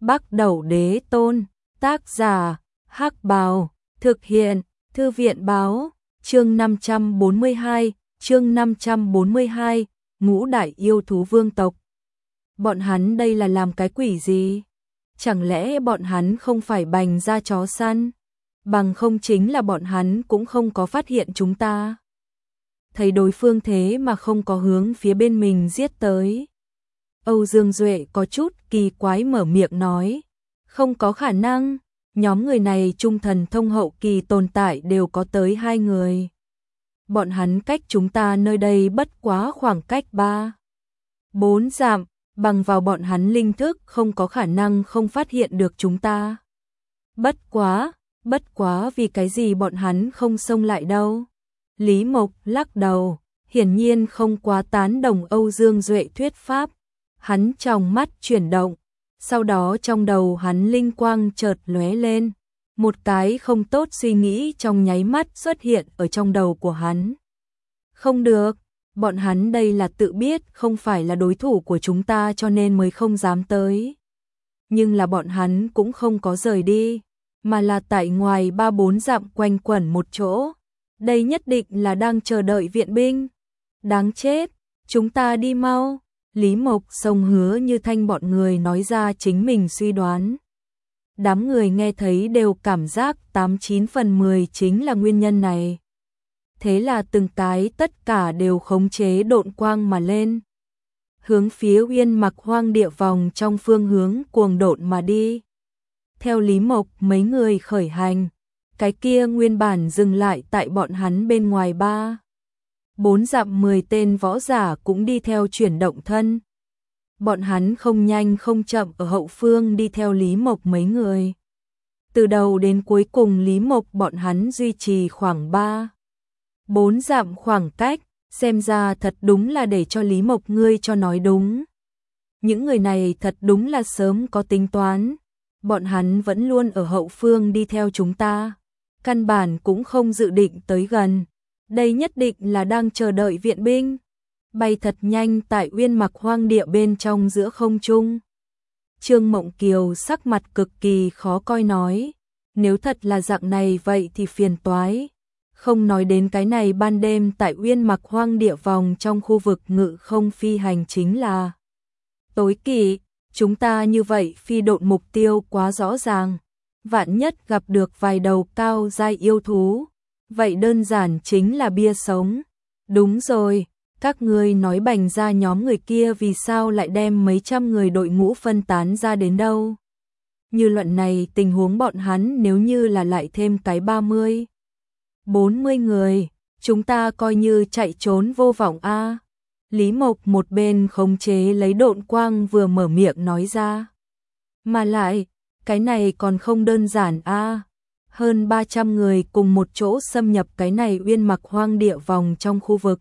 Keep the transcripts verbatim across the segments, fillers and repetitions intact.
Bắc Đẩu Đế Tôn, tác giả, Hắc Bào, thực hiện, Thư viện báo, chương năm trăm bốn mươi hai, chương năm trăm bốn mươi hai, ngũ đại yêu thú vương tộc. Bọn hắn đây là làm cái quỷ gì? Chẳng lẽ bọn hắn không phải bành ra chó săn? Bằng không chính là bọn hắn cũng không có phát hiện chúng ta. Thấy đối phương thế mà không có hướng phía bên mình giết tới. Âu Dương Duệ có chút kỳ quái mở miệng nói. Không có khả năng, nhóm người này trung thần thông hậu kỳ tồn tại đều có tới hai người. Bọn hắn cách chúng ta nơi đây bất quá khoảng cách ba, bốn dặm, bằng vào bọn hắn linh thức không có khả năng không phát hiện được chúng ta. Bất quá, bất quá vì cái gì bọn hắn không xông lại đâu. Lý Mộc lắc đầu, hiển nhiên không quá tán đồng Âu Dương Duệ thuyết pháp. Hắn trong mắt chuyển động, sau đó trong đầu hắn linh quang chợt lóe lên, một cái không tốt suy nghĩ trong nháy mắt xuất hiện ở trong đầu của hắn. Không được, bọn hắn đây là tự biết không phải là đối thủ của chúng ta cho nên mới không dám tới. Nhưng là bọn hắn cũng không có rời đi, mà là tại ngoài ba bốn dặm quanh quẩn một chỗ. Đây nhất định là đang chờ đợi viện binh. Đáng chết, chúng ta đi mau. Lý Mộc sông Hứa Như Thanh bọn người nói ra chính mình suy đoán. Đám người nghe thấy đều cảm giác tám chín phần mười chính là nguyên nhân này. Thế là từng cái tất cả đều khống chế độn quang mà lên. Hướng phía Uyên Mặc Hoang địa vòng trong phương hướng cuồng độn mà đi. Theo Lý Mộc mấy người khởi hành, cái kia nguyên bản dừng lại tại bọn hắn bên ngoài ba. Bốn dặm mười tên võ giả cũng đi theo chuyển động thân. Bọn hắn không nhanh không chậm ở hậu phương đi theo Lý Mộc mấy người. Từ đầu đến cuối cùng Lý Mộc bọn hắn duy trì khoảng ba, bốn dặm khoảng cách, xem ra thật đúng là để cho Lý Mộc ngươi cho nói đúng. Những người này thật đúng là sớm có tính toán. Bọn hắn vẫn luôn ở hậu phương đi theo chúng ta. Căn bản cũng không dự định tới gần. Đây nhất định là đang chờ đợi viện binh. Bay thật nhanh tại Uyên Mặc Hoang địa bên trong giữa không trung. Trương Mộng Kiều sắc mặt cực kỳ khó coi nói. Nếu thật là dạng này vậy thì phiền toái. Không nói đến cái này ban đêm tại Uyên Mặc Hoang địa vòng trong khu vực ngự không phi hành chính là tối kỵ. Chúng ta như vậy phi độn mục tiêu quá rõ ràng. Vạn nhất gặp được vài đầu cao giai yêu thú. Vậy đơn giản chính là bia sống. Đúng rồi, các ngươi nói bành ra nhóm người kia vì sao lại đem mấy trăm người đội ngũ phân tán ra đến đâu. Như luận này tình huống bọn hắn nếu như là lại thêm cái ba mươi, bốn mươi người, chúng ta coi như chạy trốn vô vọng a. Lý Mộc một bên khống chế lấy độn quang vừa mở miệng nói ra. Mà lại, cái này còn không đơn giản a. Hơn ba trăm người cùng một chỗ xâm nhập cái này Uyên Mặc Hoang địa vòng trong khu vực.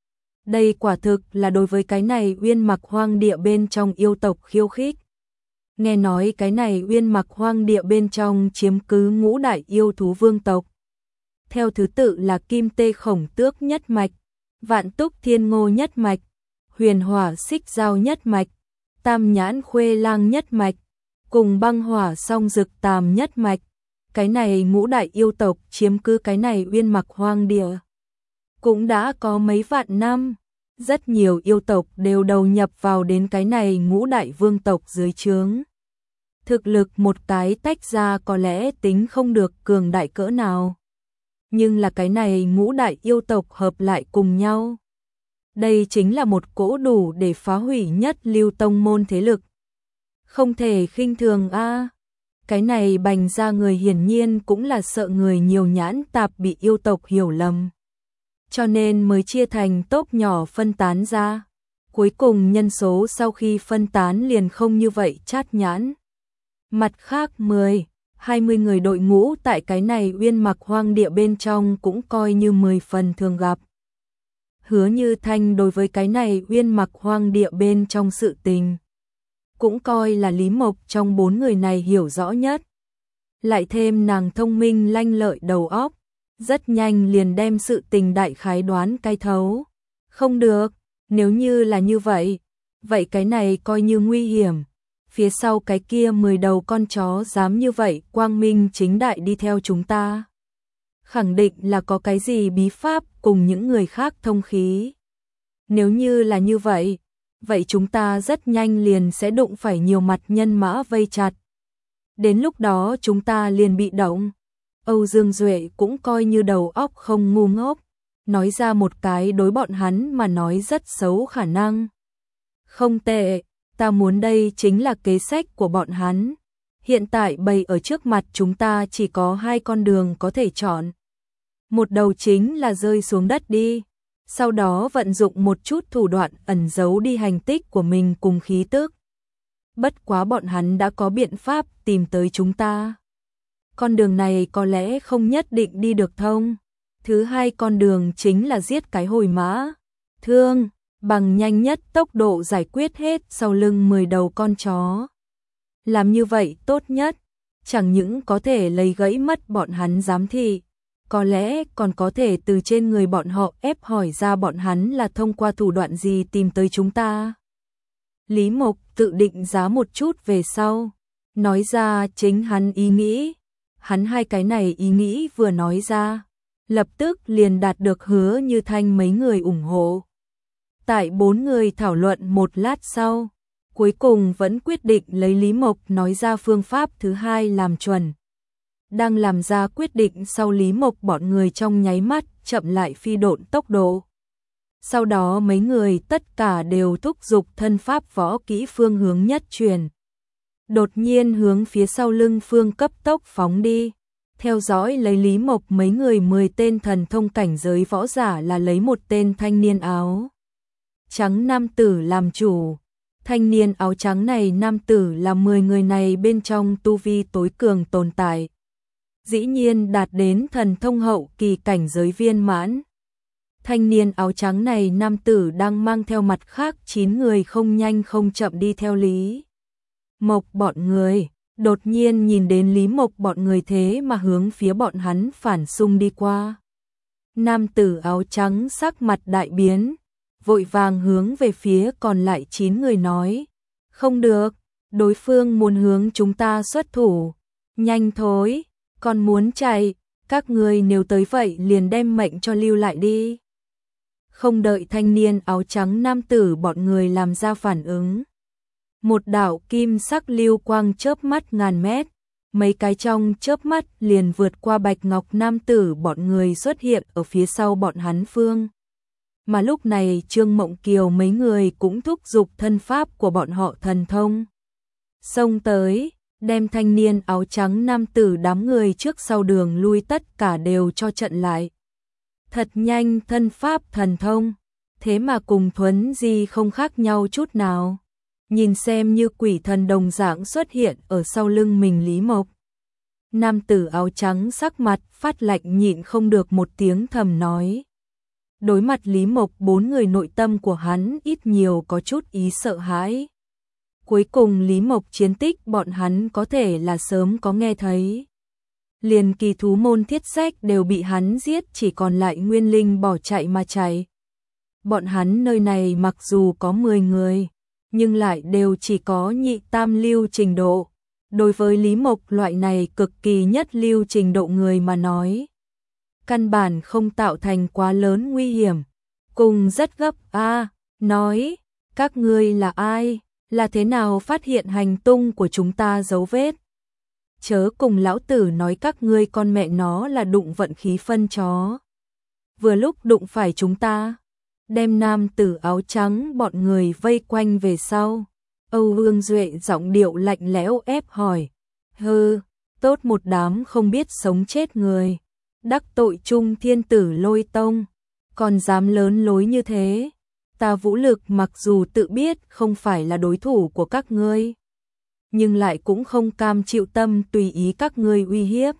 Đây quả thực là đối với cái này Uyên Mặc Hoang địa bên trong yêu tộc khiêu khích. Nghe nói cái này Uyên Mặc Hoang địa bên trong chiếm cứ ngũ đại yêu thú vương tộc. Theo thứ tự là Kim Tê Khổng Tước nhất mạch, Vạn Túc Thiên Ngô nhất mạch, Huyền Hỏa Xích Giao nhất mạch, Tam Nhãn Khuê Lang nhất mạch, cùng Băng Hỏa Song Dực Tàm nhất mạch. Cái này ngũ đại yêu tộc chiếm cứ cái này Uyên Mặc Hoang địa cũng đã có mấy vạn năm. Rất nhiều yêu tộc đều đầu nhập vào đến cái này ngũ đại vương tộc dưới trướng. Thực lực một cái tách ra có lẽ tính không được cường đại cỡ nào. Nhưng là cái này ngũ đại yêu tộc hợp lại cùng nhau. Đây chính là một cỗ đủ để phá hủy nhất lưu tông môn thế lực. Không thể khinh thường a. Cái này bành ra người hiển nhiên cũng là sợ người nhiều nhãn tạp bị yêu tộc hiểu lầm. Cho nên mới chia thành tốp nhỏ phân tán ra. Cuối cùng nhân số sau khi phân tán liền không như vậy chát nhãn. Mặt khác mười, hai mươi người đội ngũ tại cái này Uyên Mặc Hoang địa bên trong cũng coi như mười phần thường gặp. Hứa Như Thanh đối với cái này Uyên Mặc Hoang địa bên trong sự tình cũng coi là Lý Mộc trong bốn người này hiểu rõ nhất. Lại thêm nàng thông minh lanh lợi đầu óc, rất nhanh liền đem sự tình đại khái đoán cái thấu. Không được, nếu như là như vậy, vậy cái này coi như nguy hiểm. phía sau cái kia mười đầu con chó dám như vậy quang minh chính đại đi theo chúng ta. Khẳng định là có cái gì bí pháp cùng những người khác thông khí. Nếu như là như vậy, vậy chúng ta rất nhanh liền sẽ đụng phải nhiều mặt nhân mã vây chặt. Đến lúc đó chúng ta liền bị động. Âu Dương Duệ cũng coi như đầu óc không ngu ngốc, nói ra một cái đối bọn hắn mà nói rất xấu khả năng. Không tệ, ta muốn đây chính là kế sách của bọn hắn. Hiện tại bày ở trước mặt chúng ta chỉ có hai con đường có thể chọn. Một đầu chính là rơi xuống đất đi, sau đó vận dụng một chút thủ đoạn ẩn giấu đi hành tích của mình cùng khí tức. Bất quá bọn hắn đã có biện pháp tìm tới chúng ta. Con đường này có lẽ không nhất định đi được thông. Thứ hai con đường chính là giết cái hồi mã, thương, bằng nhanh nhất tốc độ giải quyết hết sau lưng mười đầu con chó. Làm như vậy tốt nhất, chẳng những có thể lấy gãy mất bọn hắn giám thị, có lẽ còn có thể từ trên người bọn họ ép hỏi ra bọn hắn là thông qua thủ đoạn gì tìm tới chúng ta. Lý Mộc tự định giá một chút về sau, nói ra chính hắn ý nghĩ. Hắn hai cái này ý nghĩ vừa nói ra, lập tức liền đạt được Hứa Như Thanh mấy người ủng hộ. Tại bốn người thảo luận một lát sau, cuối cùng vẫn quyết định lấy Lý Mộc nói ra phương pháp thứ hai làm chuẩn. Đang làm ra quyết định sau, Lý Mộc bọn người trong nháy mắt chậm lại phi độn tốc độ. Sau đó mấy người tất cả đều thúc giục thân pháp võ kỹ phương hướng nhất truyền. Đột nhiên hướng phía sau lưng phương cấp tốc phóng đi. Theo dõi lấy Lý Mộc mấy người mười tên thần thông cảnh giới võ giả là lấy một tên thanh niên áo trắng nam tử làm chủ. Thanh niên áo trắng này nam tử là mười người này bên trong tu vi tối cường tồn tại. Dĩ nhiên đạt đến thần thông hậu kỳ cảnh giới viên mãn. Thanh niên áo trắng này nam tử đang mang theo mặt khác chín người không nhanh không chậm đi theo Lý Mộc bọn người, đột nhiên nhìn đến Lý Mộc bọn người thế mà hướng phía bọn hắn phản xung đi qua. Nam tử áo trắng sắc mặt đại biến, vội vàng hướng về phía còn lại chín người nói, không được, đối phương muốn hướng chúng ta xuất thủ, nhanh thôi, còn muốn chạy, các người nếu tới vậy liền đem mệnh cho lưu lại đi. Không đợi thanh niên áo trắng nam tử bọn người làm ra phản ứng. Một đạo kim sắc lưu quang chớp mắt ngàn mét, mấy cái trong chớp mắt liền vượt qua bạch ngọc nam tử bọn người xuất hiện ở phía sau bọn hắn phương. Mà lúc này Trương Mộng Kiều mấy người cũng thúc giục thân pháp của bọn họ thần thông. Xông tới, đem thanh niên áo trắng nam tử đám người trước sau đường lui tất cả đều cho trận lại. Thật nhanh thân pháp thần thông, thế mà cùng Thuấn Di không khác nhau chút nào. Nhìn xem như quỷ thần đồng dạng xuất hiện ở sau lưng mình Lý Mộc. Nam tử áo trắng sắc mặt phát lạnh nhịn không được một tiếng thầm nói. Đối mặt Lý Mộc bốn người nội tâm của hắn ít nhiều có chút ý sợ hãi. Cuối cùng Lý Mộc chiến tích bọn hắn có thể là sớm có nghe thấy. Liền kỳ thú môn thiết sách đều bị hắn giết, chỉ còn lại nguyên linh bỏ chạy mà chạy. Bọn hắn nơi này mặc dù có mười người, nhưng lại đều chỉ có nhị tam lưu trình độ. Đối với Lý Mộc loại này cực kỳ nhất lưu trình độ người mà nói, căn bản không tạo thành quá lớn nguy hiểm. Cùng rất gấp a à, nói, các ngươi là ai, là thế nào phát hiện hành tung của chúng ta dấu vết. Chớ cùng lão tử nói các ngươi con mẹ nó là đụng vận khí phân chó. Vừa lúc đụng phải chúng ta. Đem nam tử áo trắng bọn người vây quanh về sau. Âu Dương Duệ giọng điệu lạnh lẽo ép hỏi. Hừ, tốt một đám không biết sống chết người. Đắc tội chung thiên tử Lôi Tông. Còn dám lớn lối như thế. Ta vũ lực mặc dù tự biết không phải là đối thủ của các ngươi, nhưng lại cũng không cam chịu tâm tùy ý các ngươi uy hiếp.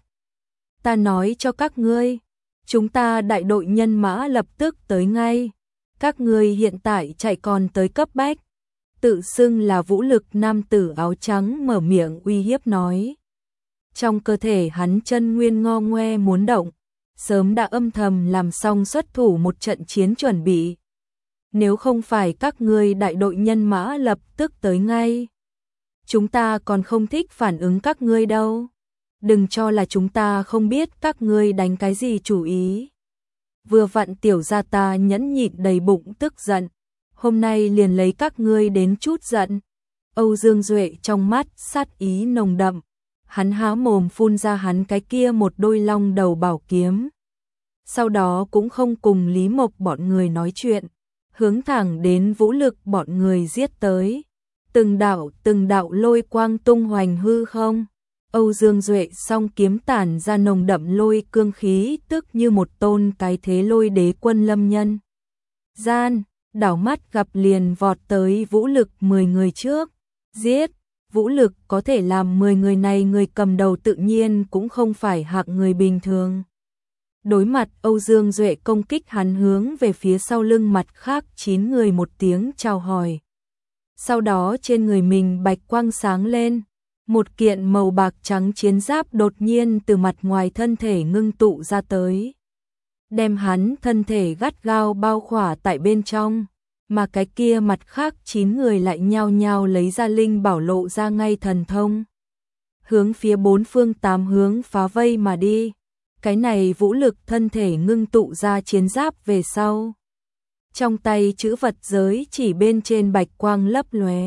Ta nói cho các ngươi, chúng ta đại đội nhân mã lập tức tới ngay. Các ngươi hiện tại chạy còn tới cấp bách. Tự xưng là vũ lực nam tử áo trắng mở miệng uy hiếp nói. Trong cơ thể hắn chân nguyên ngo ngoe muốn động, sớm đã âm thầm làm xong xuất thủ một trận chiến chuẩn bị. Nếu không phải các ngươi đại đội nhân mã lập tức tới ngay, chúng ta còn không thích phản ứng các ngươi đâu. Đừng cho là chúng ta không biết các ngươi đánh cái gì chủ ý. Vừa vặn tiểu gia ta nhẫn nhịn đầy bụng tức giận, hôm nay liền lấy các ngươi đến chút giận. Âu Dương Duệ trong mắt sát ý nồng đậm, hắn há mồm phun ra hắn cái kia một đôi long đầu bảo kiếm. Sau đó cũng không cùng Lý Mộc bọn người nói chuyện, hướng thẳng đến Vũ Lực bọn người giết tới. Từng đạo từng đạo lôi quang tung hoành hư không. Âu Dương Duệ song kiếm tản ra nồng đậm lôi cương khí, tức như một tôn cái thế lôi đế quân lâm nhân gian, đảo mắt gặp liền vọt tới Vũ Lực mười người trước. Giết, Vũ Lực có thể làm mười người này người cầm đầu tự nhiên cũng không phải hạng người bình thường. Đối mặt Âu Dương Duệ công kích, hắn hướng về phía sau lưng mặt khác chín người một tiếng chào hỏi. Sau đó trên người mình bạch quang sáng lên, một kiện màu bạc trắng chiến giáp đột nhiên từ mặt ngoài thân thể ngưng tụ ra tới, đem hắn thân thể gắt gao bao khỏa tại bên trong, mà cái kia mặt khác chín người lại nhao nhao lấy ra linh bảo lộ ra ngay thần thông, hướng phía bốn phương tám hướng phá vây mà đi. Cái này Vũ Lực thân thể ngưng tụ ra chiến giáp về sau, trong tay chữ vật giới chỉ bên trên bạch quang lấp lóe.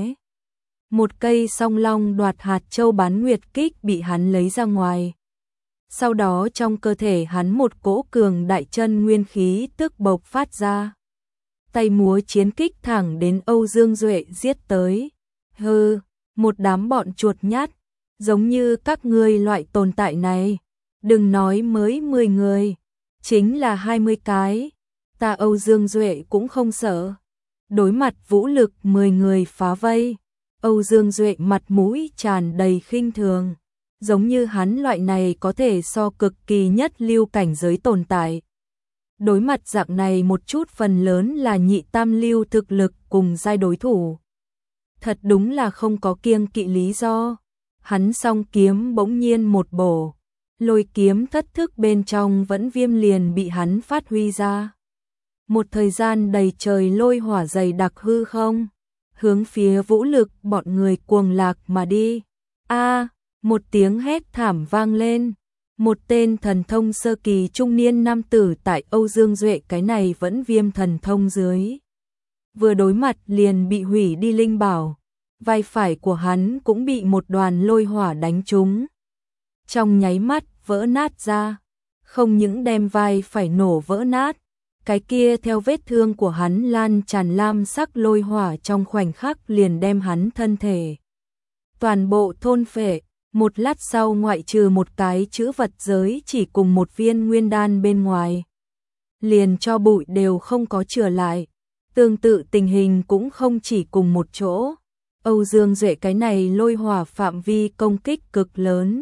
Một cây song long đoạt hạt châu bán nguyệt kích bị hắn lấy ra ngoài. Sau đó trong cơ thể hắn một cỗ cường đại chân nguyên khí tức bộc phát ra. Tay múa chiến kích thẳng đến Âu Dương Duệ giết tới. Hừ, một đám bọn chuột nhát, giống như các ngươi loại tồn tại này, đừng nói mới mười người, chính là hai mươi cái, ta Âu Dương Duệ cũng không sợ. Đối mặt Vũ Lực mười người phá vây, Âu Dương Duệ mặt mũi tràn đầy khinh thường, giống như hắn loại này có thể so cực kỳ nhất lưu cảnh giới tồn tại. Đối mặt dạng này một chút phần lớn là nhị tam lưu thực lực cùng giai đối thủ. Thật đúng là không có kiêng kỵ lý do. Hắn song kiếm bỗng nhiên một bổ, lôi kiếm thất thức bên trong vẫn viêm liền bị hắn phát huy ra. Một thời gian đầy trời lôi hỏa dày đặc hư không, hướng phía Vũ Lực bọn người cuồng lạc mà đi. A, một tiếng hét thảm vang lên, một tên thần thông sơ kỳ trung niên nam tử tại Âu Dương Duệ cái này vẫn viêm thần thông dưới, vừa đối mặt liền bị hủy đi linh bảo, vai phải của hắn cũng bị một đoàn lôi hỏa đánh trúng, trong nháy mắt vỡ nát ra, không những đem vai phải nổ vỡ nát, cái kia theo vết thương của hắn lan tràn lam sắc lôi hỏa trong khoảnh khắc liền đem hắn thân thể toàn bộ thôn phệ. Một lát sau ngoại trừ một cái chữ vật giới chỉ cùng một viên nguyên đan bên ngoài, liền cho bụi đều không có chừa lại. Tương tự tình hình cũng không chỉ cùng một chỗ. Âu Dương Duệ cái này lôi hỏa phạm vi công kích cực lớn,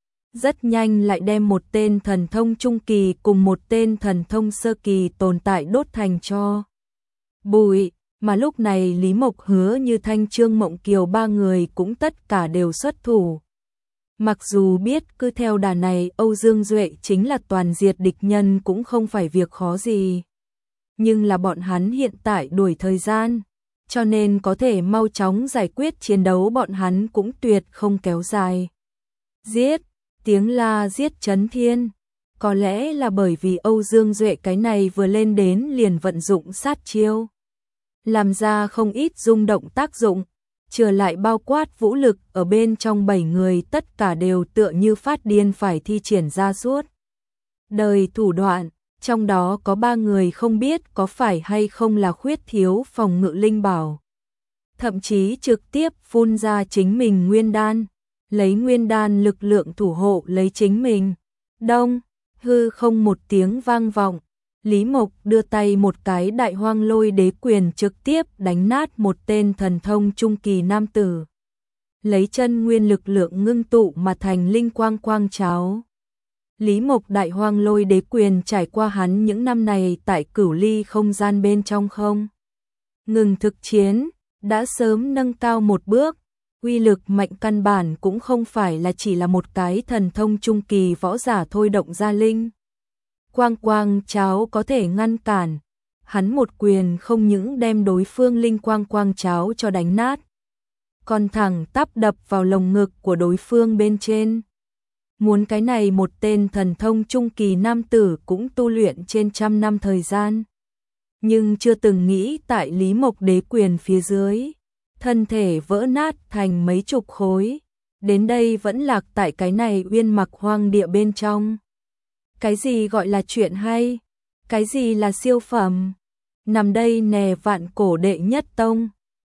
rất nhanh lại đem một tên thần thông trung kỳ cùng một tên thần thông sơ kỳ tồn tại đốt thành tro bụi, mà lúc này Lý Mộc, Hứa Như Thanh, Trương Mộng Kiều ba người cũng tất cả đều xuất thủ. Mặc dù biết cứ theo đà này Âu Dương Duệ chính là toàn diệt địch nhân cũng không phải việc khó gì, nhưng là bọn hắn hiện tại đuổi thời gian, cho nên có thể mau chóng giải quyết chiến đấu bọn hắn cũng tuyệt không kéo dài. Giết, tiếng la giết chấn thiên, có lẽ là bởi vì Âu Dương Duệ cái này vừa lên đến liền vận dụng sát chiêu, làm ra không ít rung động tác dụng, trở lại bao quát Vũ Lực ở bên trong bảy người tất cả đều tựa như phát điên phải thi triển ra suốt đời thủ đoạn, trong đó có ba người không biết có phải hay không là khuyết thiếu phòng ngự linh bảo, thậm chí trực tiếp phun ra chính mình nguyên đan, lấy nguyên đan lực lượng thủ hộ lấy chính mình. Đông, hư không một tiếng vang vọng, Lý Mộc đưa tay một cái đại hoang lôi đế quyền trực tiếp đánh nát một tên thần thông trung kỳ nam tử. Lấy chân nguyên lực lượng ngưng tụ mà thành linh quang quang cháo. Lý Mộc đại hoang lôi đế quyền trải qua hắn những năm này tại cửu ly không gian bên trong không ngừng thực chiến, đã sớm nâng cao một bước. Uy lực mạnh căn bản cũng không phải là chỉ là một cái thần thông trung kỳ võ giả thôi động ra linh quang quang cháo có thể ngăn cản. Hắn một quyền không những đem đối phương linh quang quang cháo cho đánh nát, còn thẳng tắp đập vào lồng ngực của đối phương bên trên. Muốn cái này một tên thần thông trung kỳ nam tử cũng tu luyện trên trăm năm thời gian. Nhưng chưa từng nghĩ tại Lý Mộc đế quyền phía dưới, thân thể vỡ nát thành mấy chục khối. Đến đây vẫn lạc tại cái này uyên mặc hoang địa bên trong. Cái gì gọi là chuyện hay? Cái gì là siêu phẩm? Nằm đây nè vạn cổ đệ nhất tông.